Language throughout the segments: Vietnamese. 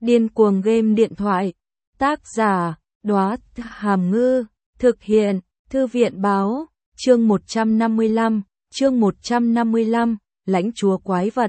Điên cuồng game điện thoại. Tác giả, Đóa Hàm Ngư. Thực hiện, Thư viện báo. Chương 155, Lãnh chúa quái vật.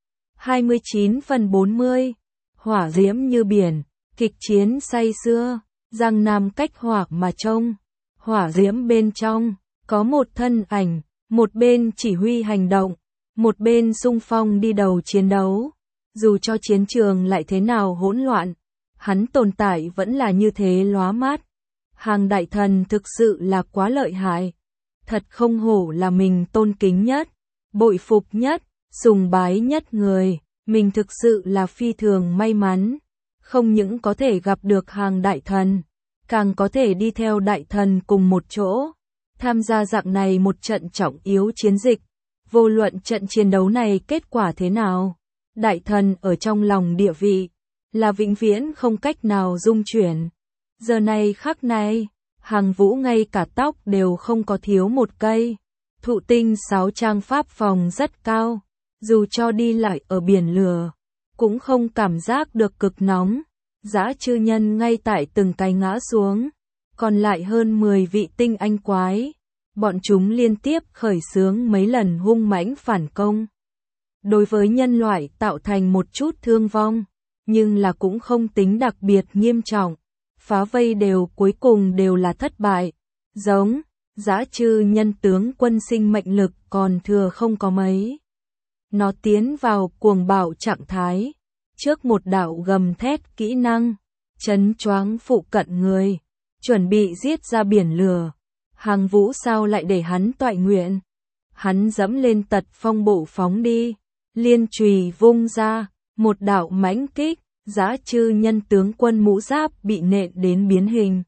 29/40. Hỏa diễm như biển, kịch chiến say sưa, Giang Nam cách hỏa mà trông. Hỏa diễm bên trong, có một thân ảnh, một bên chỉ huy hành động, một bên xung phong đi đầu chiến đấu. Dù cho chiến trường lại thế nào hỗn loạn, hắn tồn tại vẫn là như thế lóa mắt. Hàng đại thần thực sự là quá lợi hại. Thật không hổ là mình tôn kính nhất, bội phục nhất, sùng bái nhất người. Mình thực sự là phi thường may mắn. Không những có thể gặp được hàng đại thần, càng có thể đi theo đại thần cùng một chỗ, tham gia dạng này một trận trọng yếu chiến dịch. Vô luận trận chiến đấu này kết quả thế nào, đại thần ở trong lòng địa vị là vĩnh viễn không cách nào dung chuyển. Giờ này khắc này, Hàng Vũ ngay cả tóc đều không có thiếu một cây. Thụ tinh sáo trang pháp phòng rất cao, dù cho đi lại ở biển lửa, cũng không cảm giác được cực nóng. Dã chư nhân ngay tại từng cái ngã xuống, còn lại hơn 10 vị tinh anh quái. Bọn chúng liên tiếp khởi xướng mấy lần hung mãnh phản công. Đối với nhân loại tạo thành một chút thương vong, nhưng là cũng không tính đặc biệt nghiêm trọng. Phá vây cuối cùng đều là thất bại. Giống, dã chư nhân tướng quân sinh mệnh lực còn thừa không có mấy. Nó tiến vào cuồng bạo trạng thái. Trước một đạo gầm thét kỹ năng, chấn choáng phụ cận người, chuẩn bị giết ra biển lửa. Hàng Vũ sao lại để hắn toại nguyện? Hắn dẫm lên tật phong bộ phóng đi, liên chùy vung ra, một đạo mãnh kích, dã chư nhân tướng quân mũ giáp bị nện đến biến hình.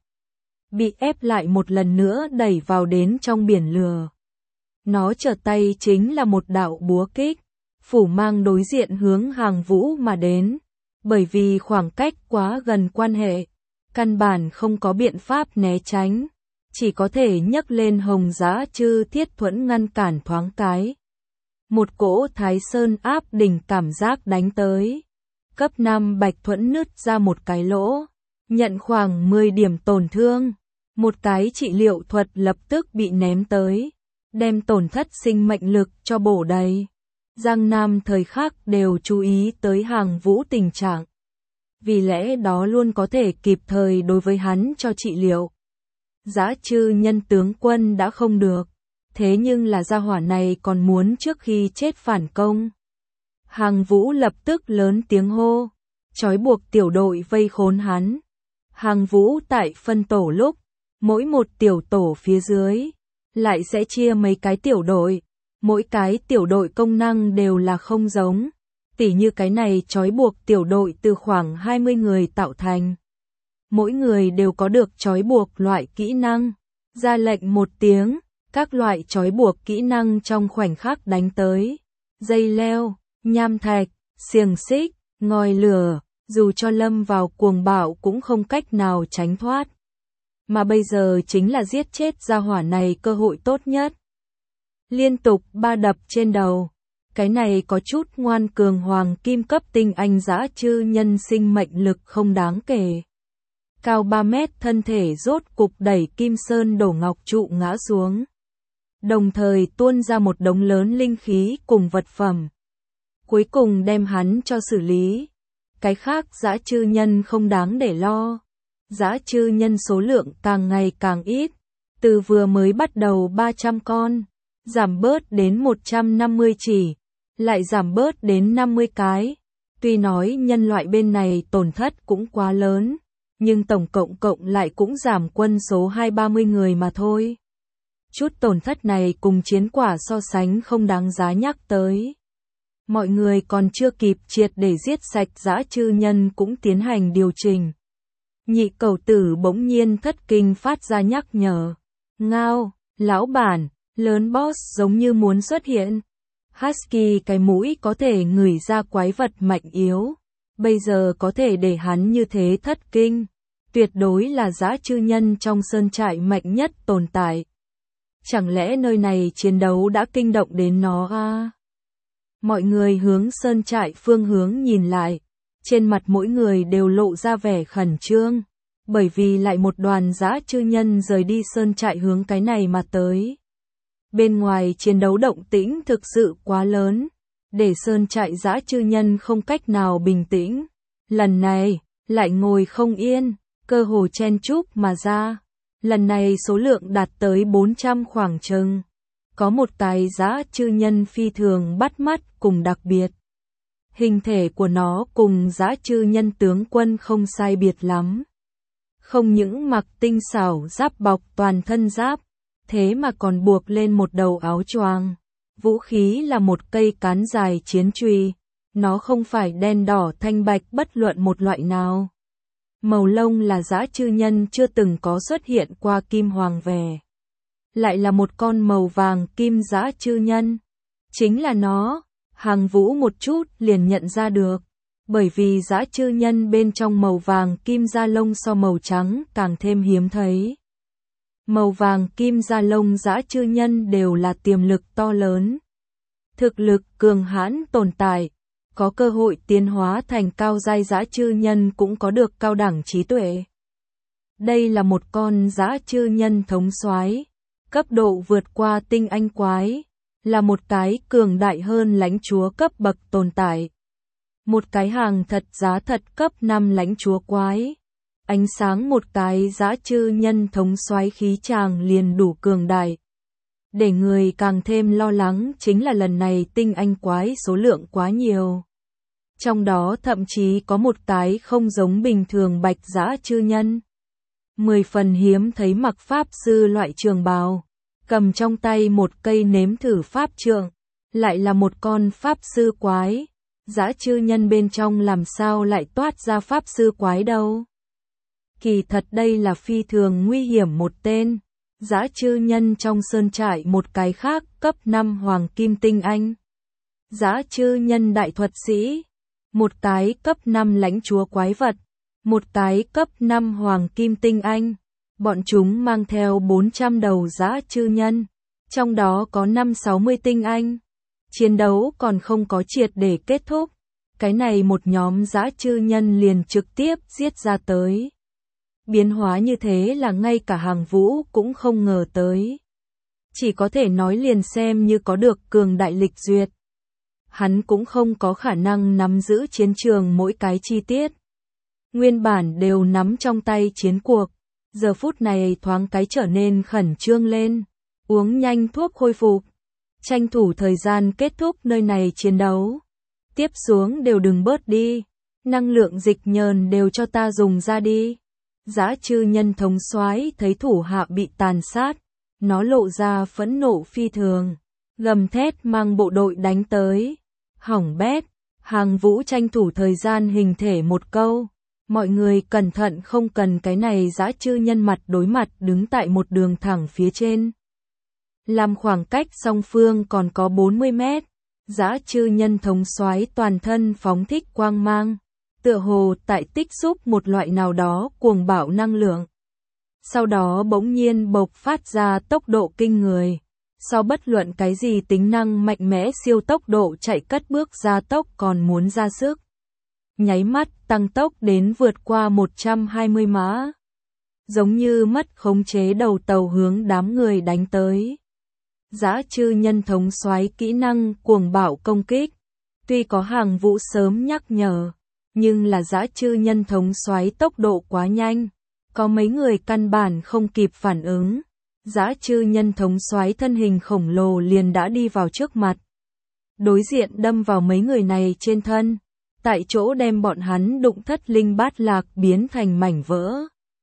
Bị ép lại một lần nữa đẩy vào đến trong biển lửa. Nó trở tay chính là một đạo búa kích, phủ mang đối diện hướng Hàng Vũ mà đến. Bởi vì khoảng cách quá gần quan hệ, căn bản không có biện pháp né tránh, chỉ có thể nhấc lên hồng dã chư thiết thuẫn ngăn cản thoáng cái. Một cỗ Thái Sơn áp đỉnh cảm giác đánh tới. Cấp 5 bạch thuẫn nứt ra một cái lỗ, nhận khoảng 10 điểm tổn thương. Một cái trị liệu thuật lập tức bị ném tới, đem tổn thất sinh mệnh lực cho bổ đầy. Giang Nam thời khắc đều chú ý tới Hàng Vũ tình trạng, vì lẽ đó luôn có thể kịp thời đối với hắn cho trị liệu. Dã chư nhân tướng quân đã không được, thế nhưng là gia hỏa này còn muốn trước khi chết phản công. Hàng Vũ lập tức lớn tiếng hô, trói buộc tiểu đội vây khốn hắn. Hàng Vũ tại phân tổ lúc, mỗi một tiểu tổ phía dưới lại sẽ chia mấy cái tiểu đội. Mỗi cái tiểu đội công năng đều là không giống, tỉ như cái này trói buộc tiểu đội từ khoảng 20 người tạo thành. Mỗi người đều có được trói buộc loại kỹ năng. Ra lệnh một tiếng, các loại trói buộc kỹ năng trong khoảnh khắc đánh tới. Dây leo, nham thạch, xiềng xích, ngòi lửa, dù cho lâm vào cuồng bạo cũng không cách nào tránh thoát. Mà bây giờ chính là giết chết gia hỏa này cơ hội tốt nhất. Liên tục 3 đập trên đầu. Cái này có chút ngoan cường hoàng kim cấp tinh anh dã chư nhân sinh mệnh lực không đáng kể. Cao 3 mét thân thể rốt cục đẩy Kim Sơn đổ ngọc trụ ngã xuống. Đồng thời tuôn ra một đống lớn linh khí cùng vật phẩm. Cuối cùng đem hắn cho xử lý. Cái khác dã chư nhân không đáng để lo. Dã chư nhân số lượng càng ngày càng ít. Từ vừa mới bắt đầu 300 con. Giảm bớt đến 150 chỉ, lại giảm bớt đến 50 cái. Tuy nói nhân loại bên này tổn thất cũng quá lớn, nhưng tổng cộng lại cũng giảm quân số 20-30 người mà thôi. Chút tổn thất này cùng chiến quả so sánh không đáng giá nhắc tới. Mọi người còn chưa kịp triệt để giết sạch dã chư nhân cũng tiến hành điều chỉnh. Nhị cầu tử bỗng nhiên thất kinh phát ra nhắc nhở. Ngao, lão bản. Lớn boss giống như muốn xuất hiện. Husky cái mũi có thể ngửi ra quái vật mạnh yếu. Bây giờ có thể để hắn như thế thất kinh. Tuyệt đối là dã chư nhân trong sơn trại mạnh nhất tồn tại. Chẳng lẽ nơi này chiến đấu đã kinh động đến nó à? Mọi người hướng sơn trại phương hướng nhìn lại. Trên mặt mỗi người đều lộ ra vẻ khẩn trương, bởi vì lại một đoàn dã chư nhân rời đi sơn trại hướng cái này mà tới. Bên ngoài chiến đấu động tĩnh thực sự quá lớn, để sơn trại dã chư nhân không cách nào bình tĩnh. Lần này, lại ngồi không yên, cơ hồ chen chúc mà ra. Lần này số lượng đạt tới 400 khoảng chừng. Có một cái dã chư nhân phi thường bắt mắt cùng đặc biệt. Hình thể của nó cùng dã chư nhân tướng quân không sai biệt lắm. Không những mặc tinh xảo giáp bọc toàn thân giáp, thế mà còn buộc lên một đầu áo choàng. Vũ khí là một cây cán dài chiến chùy, nó không phải đen đỏ thanh bạch bất luận một loại nào. Màu lông là dã chư nhân chưa từng có xuất hiện qua kim hoàng vẻ. Lại là một con màu vàng kim dã chư nhân. Chính là nó, Hàng Vũ một chút liền nhận ra được. Bởi vì dã chư nhân bên trong màu vàng kim da lông so màu trắng càng thêm hiếm thấy. Màu vàng kim da lông dã chư nhân đều là tiềm lực to lớn. Thực lực cường hãn tồn tại, có cơ hội tiến hóa thành cao giai dã chư nhân cũng có được cao đẳng trí tuệ. Đây là một con dã chư nhân thống soái, cấp độ vượt qua tinh anh quái, là một cái cường đại hơn lãnh chúa cấp bậc tồn tại. Một cái hàng thật giá thật cấp 5 lãnh chúa quái. Ánh sáng một cái dã chư nhân thống soái khí chàng liền đủ cường đại. Để người càng thêm lo lắng chính là lần này tinh anh quái số lượng quá nhiều. Trong đó thậm chí có một cái không giống bình thường bạch dã chư nhân. 10 phần hiếm thấy mặc pháp sư loại trường bào, cầm trong tay một cây nếm thử pháp trượng, lại là một con pháp sư quái. Dã chư nhân bên trong làm sao lại toát ra pháp sư quái đâu. Kỳ thật đây là phi thường nguy hiểm một tên. Dã chư nhân trong sơn trại một cái khác cấp 5 hoàng kim tinh anh. Dã chư nhân đại thuật sĩ. Một cái cấp 5 lãnh chúa quái vật. Một cái cấp 5 hoàng kim tinh anh. Bọn chúng mang theo 400 đầu dã chư nhân. Trong đó có 5-60 tinh anh. Chiến đấu còn không có triệt để kết thúc. Cái này một nhóm dã chư nhân liền trực tiếp giết ra tới. Biến hóa như thế là ngay cả Hàng Vũ cũng không ngờ tới. Chỉ có thể nói liền xem như có được cường đại lịch duyệt. Hắn cũng không có khả năng nắm giữ chiến trường mỗi cái chi tiết. Nguyên bản đều nắm trong tay chiến cuộc. Giờ phút này thoáng cái trở nên khẩn trương lên. Uống nhanh thuốc khôi phục. Tranh thủ thời gian kết thúc nơi này chiến đấu. Tiếp xuống đều đừng bớt đi. Năng lượng dịch nhờn đều cho ta dùng ra đi. Dã chư nhân thống soái thấy thủ hạ bị tàn sát. Nó lộ ra phẫn nộ phi thường. Gầm thét mang bộ đội đánh tới. Hỏng bét. Hàng Vũ tranh thủ thời gian hình thể một câu. Mọi người cẩn thận không cần cái này dã chư nhân mặt đối mặt đứng tại một đường thẳng phía trên. Làm khoảng cách song phương còn có 40 mét. Dã chư nhân thống soái toàn thân phóng thích quang mang, tựa hồ tại tích xúc một loại nào đó cuồng bạo năng lượng. Sau đó bỗng nhiên bộc phát ra tốc độ kinh người, so bất luận cái gì tính năng mạnh mẽ siêu tốc độ chạy cất bước gia tốc còn muốn ra sức. Nháy mắt tăng tốc đến vượt qua 120 mã. Giống như mất khống chế đầu tàu hướng đám người đánh tới. Dã chư nhân thống soái kỹ năng cuồng bạo công kích. Tuy có Hàng Vũ sớm nhắc nhở, nhưng là dã chư nhân thống soái tốc độ quá nhanh. Có mấy người căn bản không kịp phản ứng. Dã chư nhân thống soái thân hình khổng lồ liền đã đi vào trước mặt. Đối diện đâm vào mấy người này trên thân. Tại chỗ đem bọn hắn đụng thất linh bát lạc biến thành mảnh vỡ.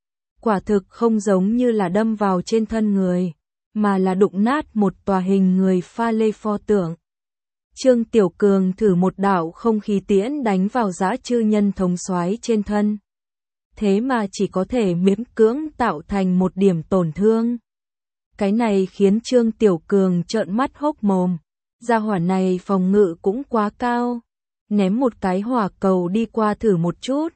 Quả thực không giống như là đâm vào trên thân người, mà là đụng nát một tòa hình người pha lê pho tượng. Trương Tiểu Cường thử một đạo không khí tiễn đánh vào dã chư nhân thống soái trên thân. Thế mà chỉ có thể miễn cưỡng tạo thành một điểm tổn thương. Cái này khiến Trương Tiểu Cường trợn mắt hốc mồm. Gia hỏa này phòng ngự cũng quá cao. Ném một cái hỏa cầu đi qua thử một chút.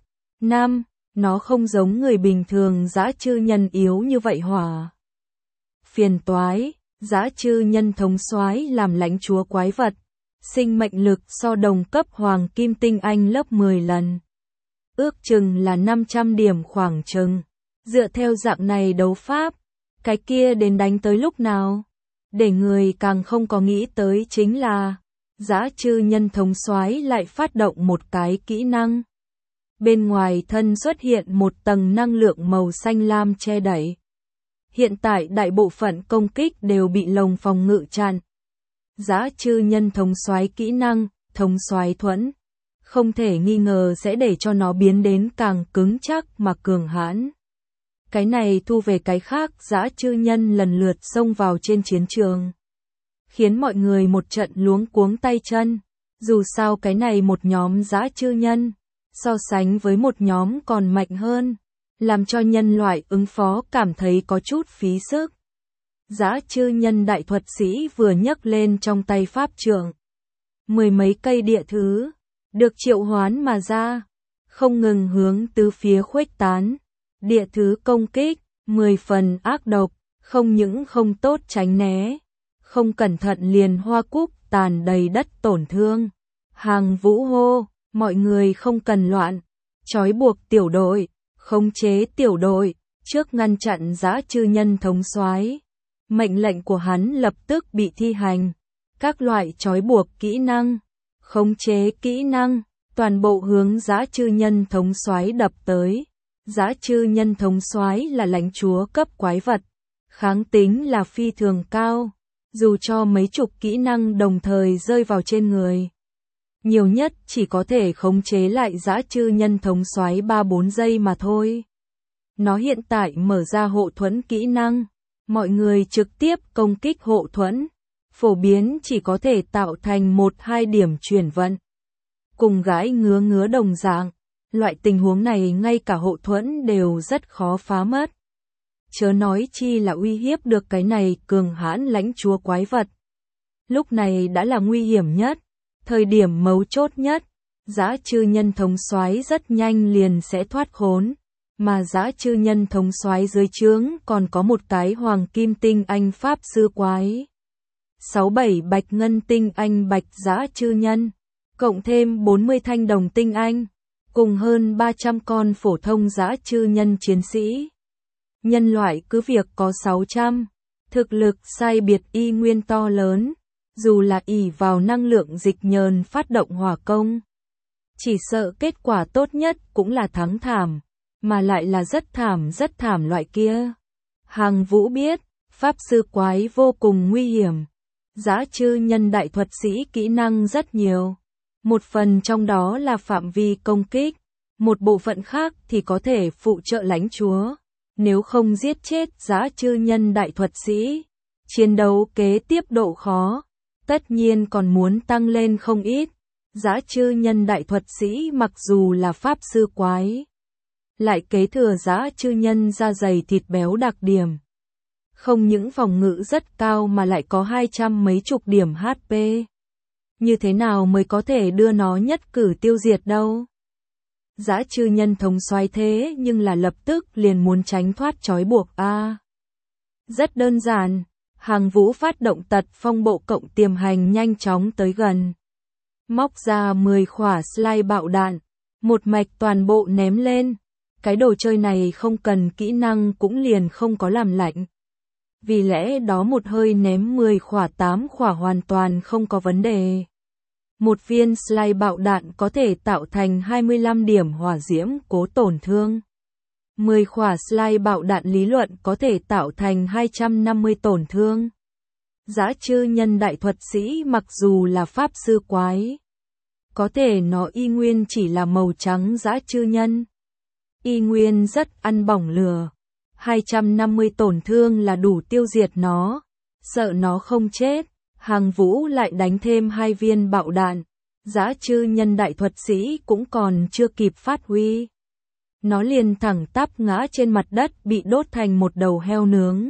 Nó không giống người bình thường dã chư nhân yếu như vậy hỏa. Phiền toái, dã chư nhân thống soái làm lãnh chúa quái vật. Sinh mệnh lực so đồng cấp hoàng kim tinh anh lớp 10 lần. ước chừng là 500 điểm khoảng chừng. Dựa theo dạng này đấu pháp, cái kia đến đánh tới lúc nào? Để người càng không có nghĩ tới chính là, Dã Chư Nhân thống soái lại phát động một cái kỹ năng. Bên ngoài thân xuất hiện một tầng năng lượng màu xanh lam che đậy. Hiện tại đại bộ phận công kích đều bị lồng phòng ngự chặn. Dã Chư Nhân thống soái kỹ năng, thống soái thuẫn, không thể nghi ngờ sẽ để cho nó biến đến càng cứng chắc mà cường hãn. Cái này thu về cái khác, Dã Chư Nhân lần lượt xông vào trên chiến trường, khiến mọi người một trận luống cuống tay chân. Dù sao cái này một nhóm Dã Chư Nhân, so sánh với một nhóm còn mạnh hơn, làm cho nhân loại ứng phó cảm thấy có chút phí sức. Dã Chư Nhân đại thuật sĩ vừa nhấc lên trong tay pháp trượng, mười mấy cây địa thứ được triệu hoán mà ra, không ngừng hướng tứ phía khuếch tán. Địa thứ công kích, 10 phần ác độc, không những không tốt tránh né, không cẩn thận liền hoa cúc tàn đầy đất tổn thương. Hàng Vũ hô, mọi người không cần loạn, trói buộc tiểu đội, khống chế tiểu đội, trước ngăn chặn Dã Chư Nhân thống soái. Mệnh lệnh của hắn lập tức bị thi hành. Các loại trói buộc kỹ năng, khống chế kỹ năng, toàn bộ hướng Dã Chư Nhân thống soái đập tới. Dã Chư Nhân thống soái là lãnh chúa cấp quái vật, kháng tính là phi thường cao, dù cho mấy chục kỹ năng đồng thời rơi vào trên người, nhiều nhất chỉ có thể khống chế lại Dã Chư Nhân thống soái 3-4 giây mà thôi. Nó hiện tại mở ra hộ thuẫn kỹ năng, mọi người trực tiếp công kích hộ thuẫn, phổ biến chỉ có thể tạo thành 1-2 điểm chuyển vận. Cùng gãi ngứa đồng dạng, loại tình huống này ngay cả hộ thuẫn đều rất khó phá mất. Chớ nói chi là uy hiếp được cái này cường hãn lãnh chúa quái vật. Lúc này đã là nguy hiểm nhất, thời điểm mấu chốt nhất, Dã Chư Nhân thống soái rất nhanh liền sẽ thoát khốn, mà Dã Chư Nhân thống soái dưới trướng còn có một cái hoàng kim tinh anh pháp sư quái. 6-7 bạch ngân tinh anh bạch Dã Chư Nhân, cộng thêm 40 thanh đồng tinh anh, cùng hơn 300 con phổ thông Dã Chư Nhân chiến sĩ. Nhân loại cứ việc có 600, thực lực sai biệt y nguyên to lớn, dù là ỷ vào năng lượng dịch nhờn phát động hỏa công. Chỉ sợ kết quả tốt nhất cũng là thắng thảm, mà lại là rất thảm loại kia. Hàng Vũ biết, pháp sư quái vô cùng nguy hiểm. Dã Chư Nhân đại thuật sĩ kỹ năng rất nhiều. Một phần trong đó là phạm vi công kích, một bộ phận khác thì có thể phụ trợ lãnh chúa. Nếu không giết chết Dã Chư Nhân đại thuật sĩ, chiến đấu kế tiếp độ khó, tất nhiên còn muốn tăng lên không ít. Dã Chư Nhân đại thuật sĩ mặc dù là pháp sư quái, lại kế thừa Dã Chư Nhân da dày thịt béo đặc điểm. Không những phòng ngự rất cao mà lại có 200 mấy chục điểm HP. Như thế nào mới có thể đưa nó nhất cử tiêu diệt đâu? Dã Chư Nhân thống soái thế nhưng là lập tức liền muốn tránh thoát trói buộc a. Rất đơn giản, Hàng Vũ phát động tật phong bộ cộng tiềm hành nhanh chóng tới gần. Móc ra 10 khỏa slide bạo đạn, một mạch toàn bộ ném lên. Cái đồ chơi này không cần kỹ năng cũng liền không có làm lạnh. Vì lẽ đó một hơi ném 10 khỏa 8 khỏa hoàn toàn không có vấn đề. Một viên slide bạo đạn có thể tạo thành 25 điểm hỏa diễm cố tổn thương. 10 khỏa slide bạo đạn lý luận có thể tạo thành 250 tổn thương. Dã Chư Nhân đại thuật sĩ mặc dù là pháp sư quái, có thể nó y nguyên chỉ là màu trắng Dã Chư Nhân. Y nguyên rất ăn bỏng lửa. 250 tổn thương là đủ tiêu diệt nó. Sợ nó không chết, Hàng Vũ lại đánh thêm 2 viên bạo đạn. Dã Chư Nhân đại thuật sĩ cũng còn chưa kịp phát huy. Nó liền thẳng tắp ngã trên mặt đất bị đốt thành một đầu heo nướng.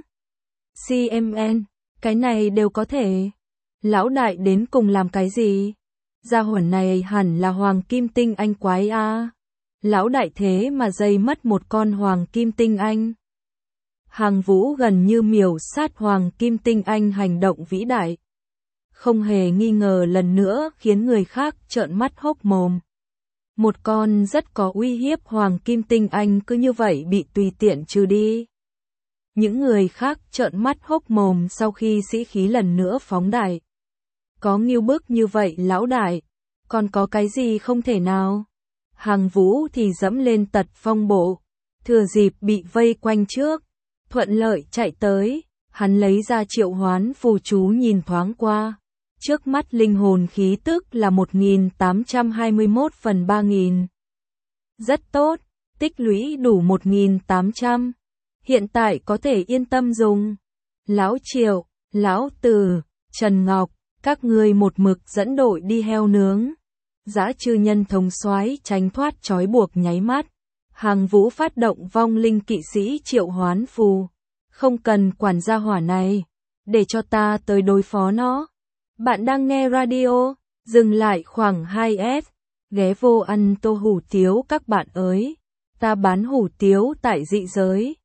CMN, cái này đều có thể. Lão đại đến cùng làm cái gì? Gia hỏa này hẳn là hoàng kim tinh anh quái a. Lão đại thế mà dây mất một con hoàng kim tinh anh. Hàng Vũ gần như miểu sát hoàng kim tinh anh hành động vĩ đại. Không hề nghi ngờ lần nữa khiến người khác trợn mắt hốc mồm. Một con rất có uy hiếp hoàng kim tinh anh cứ như vậy bị tùy tiện trừ đi. Những người khác trợn mắt hốc mồm sau khi sĩ khí lần nữa phóng đại. Có ngưu bức như vậy lão đại, còn có cái gì không thể nào? Hàng Vũ thì dẫm lên tật phong bộ, thừa dịp bị vây quanh trước, thuận lợi chạy tới, hắn lấy ra triệu hoán phù chú nhìn thoáng qua. Trước mắt linh hồn khí tức là 1821 phần 3000. Rất tốt, tích lũy đủ 1800. Hiện tại có thể yên tâm dùng. Lão Triệu, Lão Từ, Trần Ngọc, các ngươi một mực dẫn đội đi heo nướng. Dã chư nhân thống soái tránh thoát trói buộc nháy mắt. Hàng Vũ phát động vong linh kỵ sĩ triệu hoán phù. Không cần quản gia hỏa này, để cho ta tới đối phó nó. Bạn đang nghe radio, dừng lại khoảng 2S, ghé vô ăn tô hủ tiếu các bạn ơi. Ta bán hủ tiếu tại dị giới.